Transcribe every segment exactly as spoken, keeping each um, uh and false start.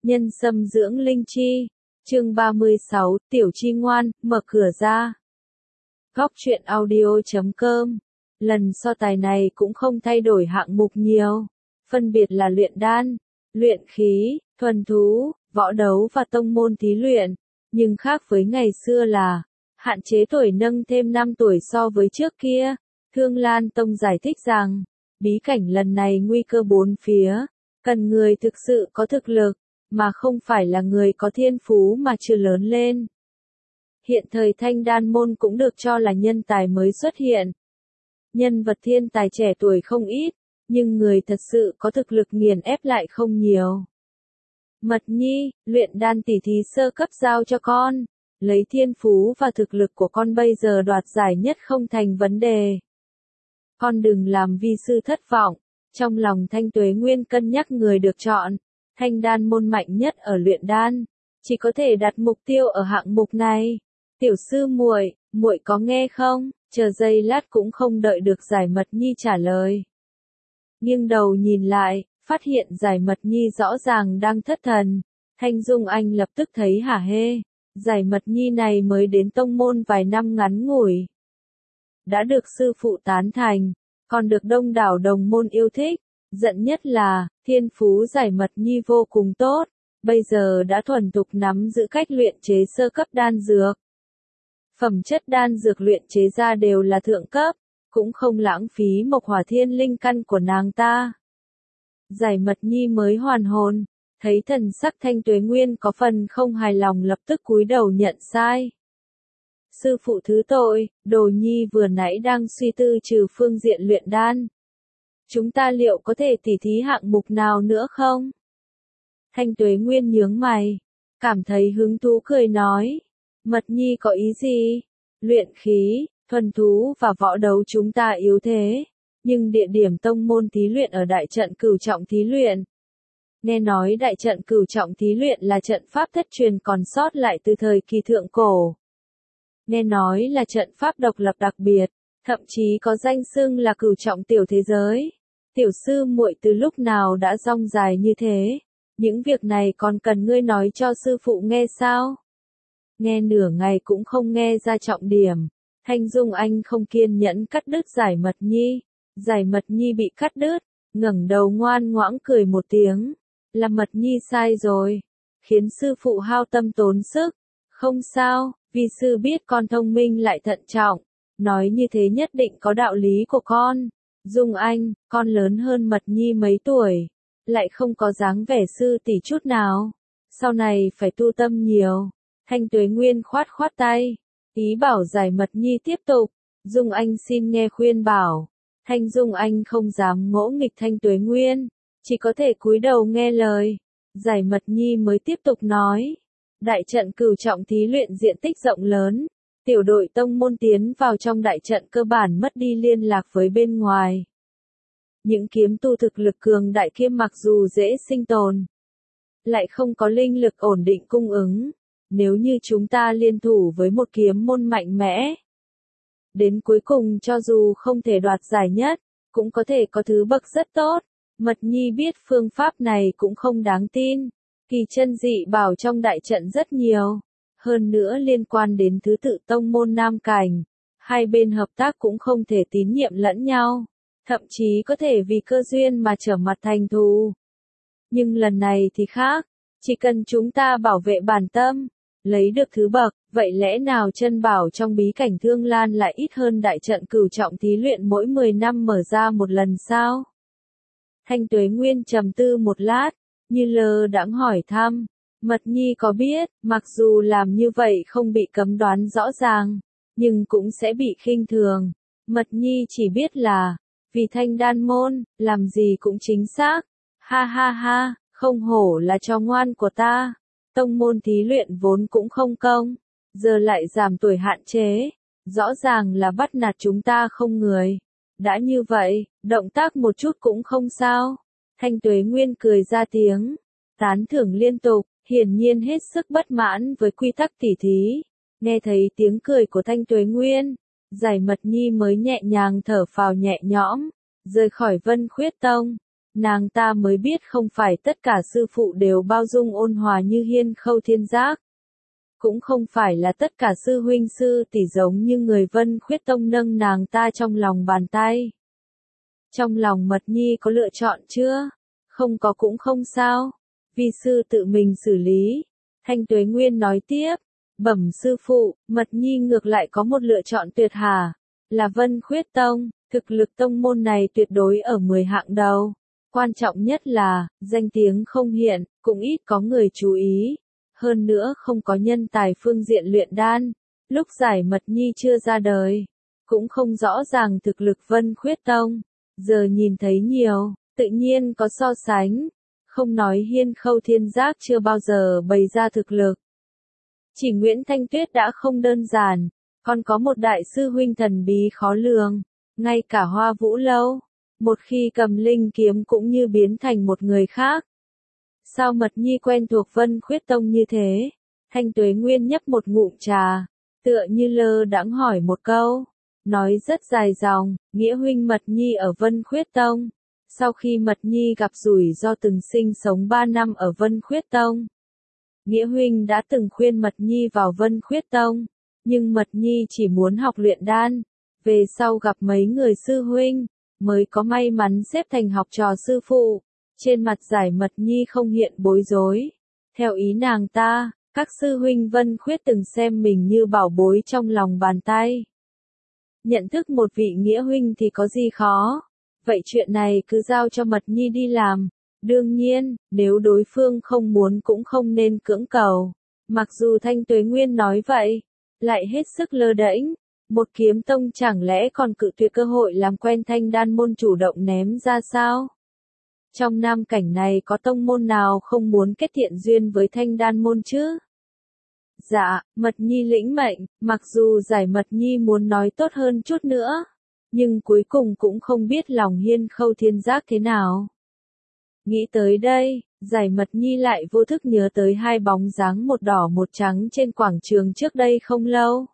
Nhân sâm dưỡng linh chi. Chương ba mươi sáu, Tiểu Chi ngoan, mở cửa ra. Góc truyện audio chấm com. Lần so tài này cũng không thay đổi hạng mục nhiều, phân biệt là luyện đan, luyện khí, thuần thú, võ đấu và tông môn thí luyện, nhưng khác với ngày xưa là hạn chế tuổi nâng thêm năm tuổi so với trước kia. Thương Lan Tông giải thích rằng, bí cảnh lần này nguy cơ bốn phía, cần người thực sự có thực lực, mà không phải là người có thiên phú mà chưa lớn lên. Hiện thời Thanh Đan môn cũng được cho là nhân tài mới xuất hiện. Nhân vật thiên tài trẻ tuổi không ít, nhưng người thật sự có thực lực nghiền ép lại không nhiều. Mật Nhi, luyện đan tỷ thí sơ cấp giao cho con, lấy thiên phú và thực lực của con bây giờ đoạt giải nhất không thành vấn đề. Con đừng làm vi sư thất vọng. Trong lòng Thanh Tuế Nguyên cân nhắc người được chọn, Thanh Đan môn mạnh nhất ở luyện đan, chỉ có thể đặt mục tiêu ở hạng mục này. Tiểu sư muội, muội có nghe không? Chờ giây lát cũng không đợi được Giải Mật Nhi trả lời. Nghiêng đầu nhìn lại, phát hiện Giải Mật Nhi rõ ràng đang thất thần. Thanh Dung Anh lập tức thấy hả hê. Giải Mật Nhi này mới đến tông môn vài năm ngắn ngủi, đã được sư phụ tán thành, còn được đông đảo đồng môn yêu thích. Giận nhất là, thiên phú Giải Mật Nhi vô cùng tốt, bây giờ đã thuần thục nắm giữ cách luyện chế sơ cấp đan dược. Phẩm chất đan dược luyện chế ra đều là thượng cấp, cũng không lãng phí mộc hỏa thiên linh căn của nàng ta. Giải Mật Nhi mới hoàn hồn, thấy thần sắc Thanh Tuế Nguyên có phần không hài lòng lập tức cúi đầu nhận sai. Sư phụ thứ tội, Đồ Nhi vừa nãy đang suy tư trừ phương diện luyện đan. Chúng ta liệu có thể tỉ thí hạng mục nào nữa không? Thanh Tuế Nguyên nhướng mày, cảm thấy hứng thú cười nói. Mật Nhi có ý gì? Luyện khí, thuần thú và võ đấu chúng ta yếu thế, nhưng địa điểm tông môn thí luyện ở đại trận cửu trọng thí luyện. Nghe nói đại trận cửu trọng thí luyện là trận pháp thất truyền còn sót lại từ thời kỳ thượng cổ. Nghe nói là trận pháp độc lập đặc biệt, thậm chí có danh xưng là cửu trọng tiểu thế giới. Tiểu sư muội từ lúc nào đã rong dài như thế? Những việc này còn cần ngươi nói cho sư phụ nghe sao? Nghe nửa ngày cũng không nghe ra trọng điểm. Thanh Dung Anh không kiên nhẫn cắt đứt Giải Mật Nhi. Giải Mật Nhi bị cắt đứt, ngẩng đầu ngoan ngoãn cười một tiếng. Là Mật Nhi sai rồi, khiến sư phụ hao tâm tốn sức. Không sao, vì sư biết con thông minh lại thận trọng, nói như thế nhất định có đạo lý của con. Dung Anh, con lớn hơn Mật Nhi mấy tuổi, lại không có dáng vẻ sư tỷ chút nào. Sau này phải tu tâm nhiều. Thanh Tuế Nguyên khoát khoát tay, ý bảo Giải Mật Nhi tiếp tục. Dung Anh xin nghe khuyên bảo. Thanh Dung Anh không dám ngỗ nghịch Thanh Tuế Nguyên, chỉ có thể cúi đầu nghe lời. Giải Mật Nhi mới tiếp tục nói. Đại trận cửu trọng thí luyện diện tích rộng lớn, tiểu đội tông môn tiến vào trong đại trận cơ bản mất đi liên lạc với bên ngoài. Những kiếm tu thực lực cường đại kia mặc dù dễ sinh tồn, lại không có linh lực ổn định cung ứng. Nếu như chúng ta liên thủ với một kiếm môn mạnh mẽ, đến cuối cùng cho dù không thể đoạt giải nhất, cũng có thể có thứ bậc rất tốt. Mật Nhi biết phương pháp này cũng không đáng tin. Kỳ chân dị bảo trong đại trận rất nhiều, hơn nữa liên quan đến thứ tự tông môn nam cảnh, hai bên hợp tác cũng không thể tín nhiệm lẫn nhau, thậm chí có thể vì cơ duyên mà trở mặt thành thù. Nhưng lần này thì khác, chỉ cần chúng ta bảo vệ bản tâm, lấy được thứ bậc, vậy lẽ nào chân bảo trong bí cảnh Thương Lan lại ít hơn đại trận cửu trọng thí luyện mỗi mười năm mở ra một lần sao? Thanh Tuế Nguyên trầm tư một lát, như lơ đãng hỏi thăm. Mật Nhi có biết, mặc dù làm như vậy không bị cấm đoán rõ ràng, nhưng cũng sẽ bị khinh thường. Mật Nhi chỉ biết là, vì Thanh Đan môn, làm gì cũng chính xác. Ha ha ha, không hổ là trò ngoan của ta. Tông môn thí luyện vốn cũng không công, giờ lại giảm tuổi hạn chế. Rõ ràng là bắt nạt chúng ta không người. Đã như vậy, động tác một chút cũng không sao. Thanh Tuế Nguyên cười ra tiếng, tán thưởng liên tục, hiển nhiên hết sức bất mãn với quy tắc tỉ thí. Nghe thấy tiếng cười của Thanh Tuế Nguyên, Giải Mật Nhi mới nhẹ nhàng thở phào nhẹ nhõm, rời khỏi Vân Khuyết Tông. nàng ta mới biết không phải tất cả sư phụ đều bao dung ôn hòa như Hiên Khâu Thiên Giác. Cũng không phải là tất cả sư huynh sư tỷ giống như người Vân Khuyết Tông nâng nàng ta trong lòng bàn tay. Trong lòng Mật Nhi có lựa chọn chưa? Không có cũng không sao. Vi sư tự mình xử lý. Thanh Tuế Nguyên nói tiếp. Bẩm sư phụ, Mật Nhi ngược lại có một lựa chọn tuyệt hà. Là Vân Khuyết Tông, thực lực tông môn này tuyệt đối ở mười hạng đầu. Quan trọng nhất là, danh tiếng không hiện, cũng ít có người chú ý. Hơn nữa không có nhân tài phương diện luyện đan. Lúc giải Mật Nhi chưa ra đời, cũng không rõ ràng thực lực Vân Khuyết Tông. Giờ nhìn thấy nhiều, tự nhiên có so sánh. Không nói Hiên Khâu Thiên Giác chưa bao giờ bày ra thực lực. Chỉ Nguyễn Thanh Tuyết đã không đơn giản, còn có một đại sư huynh thần bí khó lường. Ngay cả Hoa Vũ Lâu, một khi cầm linh kiếm cũng như biến thành một người khác. Sao Mật Nhi quen thuộc Vân Khuyết Tông như thế? Thanh Tuế Nguyên nhấp một ngụm trà, tựa như lơ đãng hỏi một câu. Nói rất dài dòng, Nghĩa huynh Mật Nhi ở Vân Khuyết Tông. Sau khi Mật Nhi gặp rủi ro từng sinh sống ba năm ở Vân Khuyết Tông, Nghĩa huynh đã từng khuyên Mật Nhi vào Vân Khuyết Tông, nhưng Mật Nhi chỉ muốn học luyện đan. Về sau gặp mấy người sư huynh, mới có may mắn xếp thành học trò sư phụ. Trên mặt giải Mật Nhi không hiện bối rối. Theo ý nàng ta, các sư huynh Vân Khuyết từng xem mình như bảo bối trong lòng bàn tay. Nhận thức một vị nghĩa huynh thì có gì khó. Vậy chuyện này cứ giao cho Mật Nhi đi làm. Đương nhiên, nếu đối phương không muốn cũng không nên cưỡng cầu. Mặc dù Thanh Tuế Nguyên nói vậy, lại hết sức lơ đễnh. Một kiếm tông chẳng lẽ còn cự tuyệt cơ hội làm quen Thanh Đan môn chủ động ném ra sao? Trong nam cảnh này có tông môn nào không muốn kết thiện duyên với Thanh Đan môn chứ? Dạ, Mật Nhi lĩnh mệnh, mặc dù giải Mật Nhi muốn nói tốt hơn chút nữa, nhưng cuối cùng cũng không biết lòng Hiên Khâu Thiên Giác thế nào. Nghĩ tới đây, giải Mật Nhi lại vô thức nhớ tới hai bóng dáng một đỏ một trắng trên quảng trường trước đây không lâu.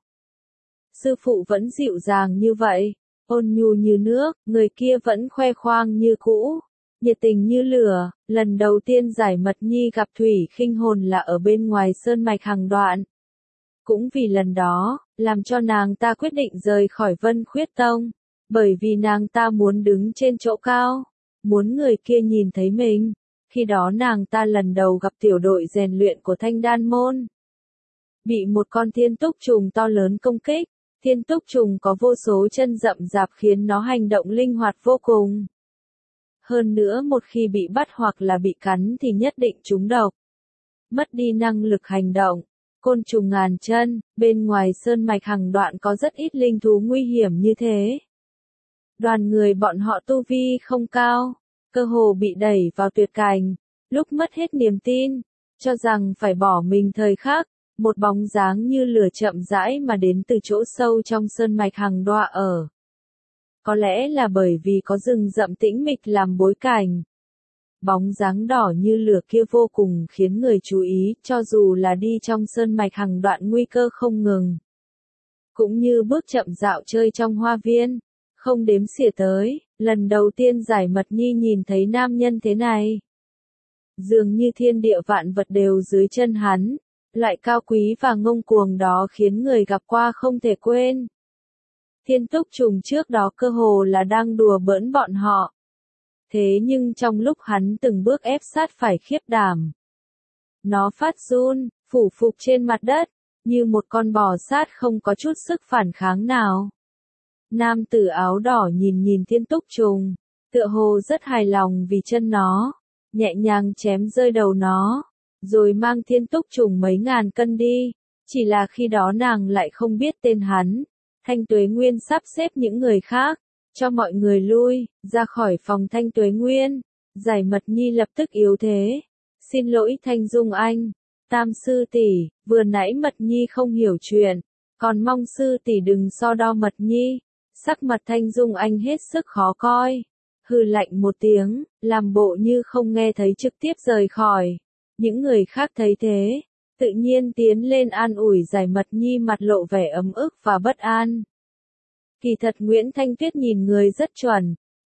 Sư phụ vẫn dịu dàng như vậy, ôn nhu như nước, người kia vẫn khoe khoang như cũ, nhiệt tình như lửa. Lần đầu tiên giải Mật Nhi gặp Thủy Khinh Hồn là ở bên ngoài sơn mạch Hằng Đoạn. Cũng vì lần đó, làm cho nàng ta quyết định rời khỏi Vân Khuyết Tông, bởi vì nàng ta muốn đứng trên chỗ cao, muốn người kia nhìn thấy mình. Khi đó nàng ta lần đầu gặp tiểu đội rèn luyện của Thanh Đan môn, bị một con thiên túc trùng to lớn công kích. Thiên túc trùng có vô số chân rậm rạp khiến nó hành động linh hoạt vô cùng. Hơn nữa một khi bị bắt hoặc là bị cắn thì nhất định trúng độc. Mất đi năng lực hành động. Côn trùng ngàn chân, bên ngoài sơn mạch Hằng Đoạn có rất ít linh thú nguy hiểm như thế. Đoàn người bọn họ tu vi không cao, cơ hồ bị đẩy vào tuyệt cảnh, lúc mất hết niềm tin, cho rằng phải bỏ mình thời khắc. Một bóng dáng như lửa chậm rãi mà đến từ chỗ sâu trong sơn mạch Hằng Đoạn ở. Có lẽ là bởi vì có rừng rậm tĩnh mịch làm bối cảnh. Bóng dáng đỏ như lửa kia vô cùng khiến người chú ý, cho dù là đi trong sơn mạch Hằng Đoạn nguy cơ không ngừng. Cũng như bước chậm dạo chơi trong hoa viên, không đếm xỉa tới, lần đầu tiên giải Mật Nhi nhìn thấy nam nhân thế này. Dường như thiên địa vạn vật đều dưới chân hắn. Loại cao quý và ngông cuồng đó khiến người gặp qua không thể quên. Thiên túc trùng trước đó cơ hồ là đang đùa bỡn bọn họ. Thế nhưng trong lúc hắn từng bước ép sát phải khiếp đảm. Nó phát run, phủ phục trên mặt đất, như một con bò sát không có chút sức phản kháng nào. Nam tử áo đỏ nhìn nhìn thiên túc trùng, tựa hồ rất hài lòng vì chân nó, nhẹ nhàng chém rơi đầu nó. Rồi mang thiên túc trùng mấy ngàn cân đi, chỉ là khi đó nàng lại không biết tên hắn. Thanh Tuế Nguyên sắp xếp những người khác, cho mọi người lui, ra khỏi phòng Thanh Tuế Nguyên. Giải Mật Nhi lập tức yếu thế. Xin lỗi Thanh Dung Anh, Tam sư tỷ, vừa nãy Mật Nhi không hiểu chuyện, còn mong sư tỷ đừng so đo Mật Nhi. Sắc mặt Thanh Dung Anh hết sức khó coi, hừ lạnh một tiếng, làm bộ như không nghe thấy trực tiếp rời khỏi. Những người khác thấy thế, tự nhiên tiến lên an ủi giải Mật Nhi mặt lộ vẻ ấm ức và bất an. Kỳ thật Nguyễn Thanh Tuyết nhìn người rất chuẩn,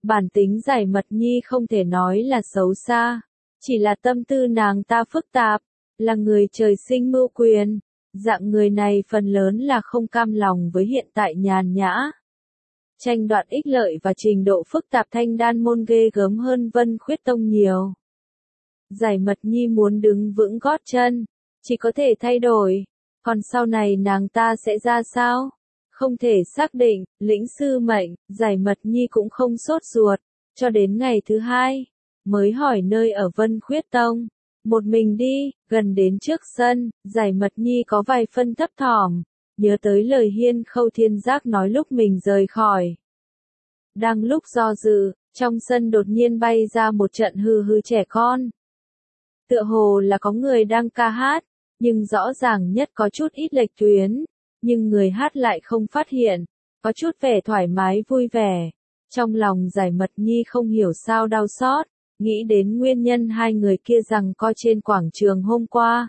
Bản tính Giải Mật Nhi không thể nói là xấu xa, chỉ là tâm tư nàng ta phức tạp, là người trời sinh mưu quyền, dạng người này phần lớn là không cam lòng với hiện tại nhàn nhã. Tranh đoạt ích lợi và trình độ phức tạp Thanh Đan môn ghê gớm hơn Vân Khuyết Tông nhiều. Giải Mật Nhi muốn đứng vững gót chân, chỉ có thể thay đổi, còn sau này nàng ta sẽ ra sao? Không thể xác định, lĩnh sư mệnh, Giải Mật Nhi cũng không sốt ruột, cho đến ngày thứ hai, mới hỏi nơi ở Vân Khuyết Tông. Một mình đi, gần đến trước sân, Giải Mật Nhi có vài phân thấp thỏm, nhớ tới lời Hiên Khâu Thiên Giác nói lúc mình rời khỏi. Đang lúc do dự, trong sân đột nhiên bay ra một trận hư hư trẻ con. Tựa hồ là có người đang ca hát, nhưng rõ ràng nhất có chút ít lệch tuyến, nhưng người hát lại không phát hiện, có chút vẻ thoải mái vui vẻ. Trong lòng Giải Mật Nhi không hiểu sao đau xót, nghĩ đến nguyên nhân hai người kia giằng co trên quảng trường hôm qua.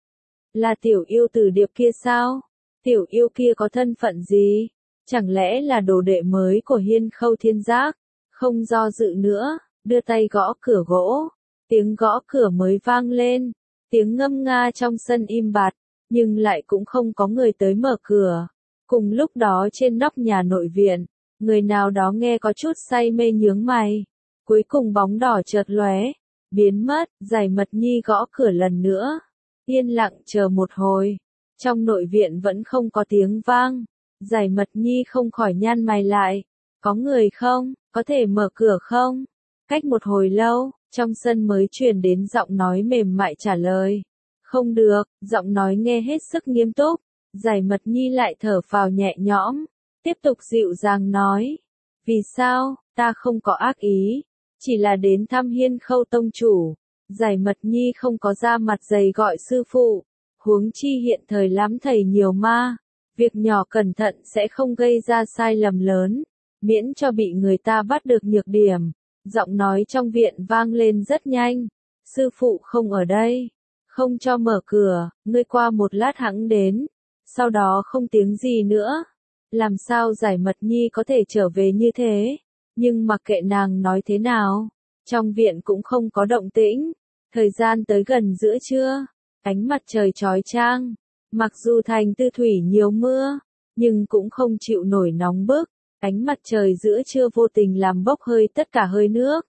Là tiểu yêu tử Điệp kia sao? Tiểu yêu kia có thân phận gì? Chẳng lẽ là đồ đệ mới của Hiên Khâu Thiên Giác? Không do dự nữa, đưa tay gõ cửa gỗ. Tiếng gõ cửa mới vang lên, tiếng ngâm nga trong sân im bặt, nhưng lại cũng không có người tới mở cửa. Cùng lúc đó trên nóc nhà nội viện, người nào đó nghe có chút say mê nhướng mày. Cuối cùng bóng đỏ chợt lóe, biến mất, Giải Mật Nhi gõ cửa lần nữa. Yên lặng chờ một hồi, trong nội viện vẫn không có tiếng vang. Giải Mật Nhi không khỏi nhăn mày lại. Có người không? Có thể mở cửa không? Cách một hồi lâu, trong sân mới truyền đến giọng nói mềm mại trả lời. Không được, giọng nói nghe hết sức nghiêm túc. Giải Mật Nhi lại thở phào nhẹ nhõm, tiếp tục dịu dàng nói. Vì sao, ta không có ác ý, chỉ là đến thăm Hiên Khâu tông chủ. Giải Mật Nhi không có ra mặt dày gọi sư phụ, huống chi hiện thời lắm thầy nhiều ma. Việc nhỏ cẩn thận sẽ không gây ra sai lầm lớn, miễn cho bị người ta bắt được nhược điểm. Giọng nói trong viện vang lên rất nhanh. Sư phụ không ở đây, không cho mở cửa, ngươi qua một lát hẵng đến. Sau đó không tiếng gì nữa. Làm sao Giải Mật Nhi có thể trở về như thế? Nhưng mặc kệ nàng nói thế nào, trong viện cũng không có động tĩnh. Thời gian tới gần giữa trưa, ánh mặt trời chói chang. Mặc dù thành Tư Thủy nhiều mưa, nhưng cũng không chịu nổi nóng bức. Ánh mặt trời giữa trưa vô tình làm bốc hơi tất cả hơi nước.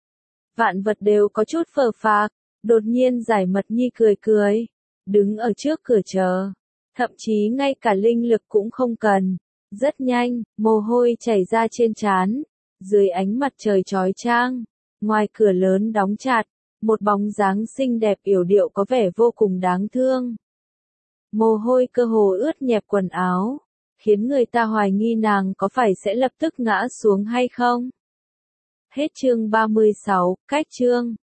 Vạn vật đều có chút phờ phạc. Đột nhiên Giải Mật Nhi cười cười, đứng ở trước cửa chờ. Thậm chí ngay cả linh lực cũng không cần. Rất nhanh, mồ hôi chảy ra trên trán. Dưới ánh mặt trời chói chang, ngoài cửa lớn đóng chặt, một bóng dáng xinh đẹp yểu điệu có vẻ vô cùng đáng thương. Mồ hôi cơ hồ ướt nhẹp quần áo, khiến người ta hoài nghi nàng có phải sẽ lập tức ngã xuống hay không. Hết chương ba mươi sáu, cách chương.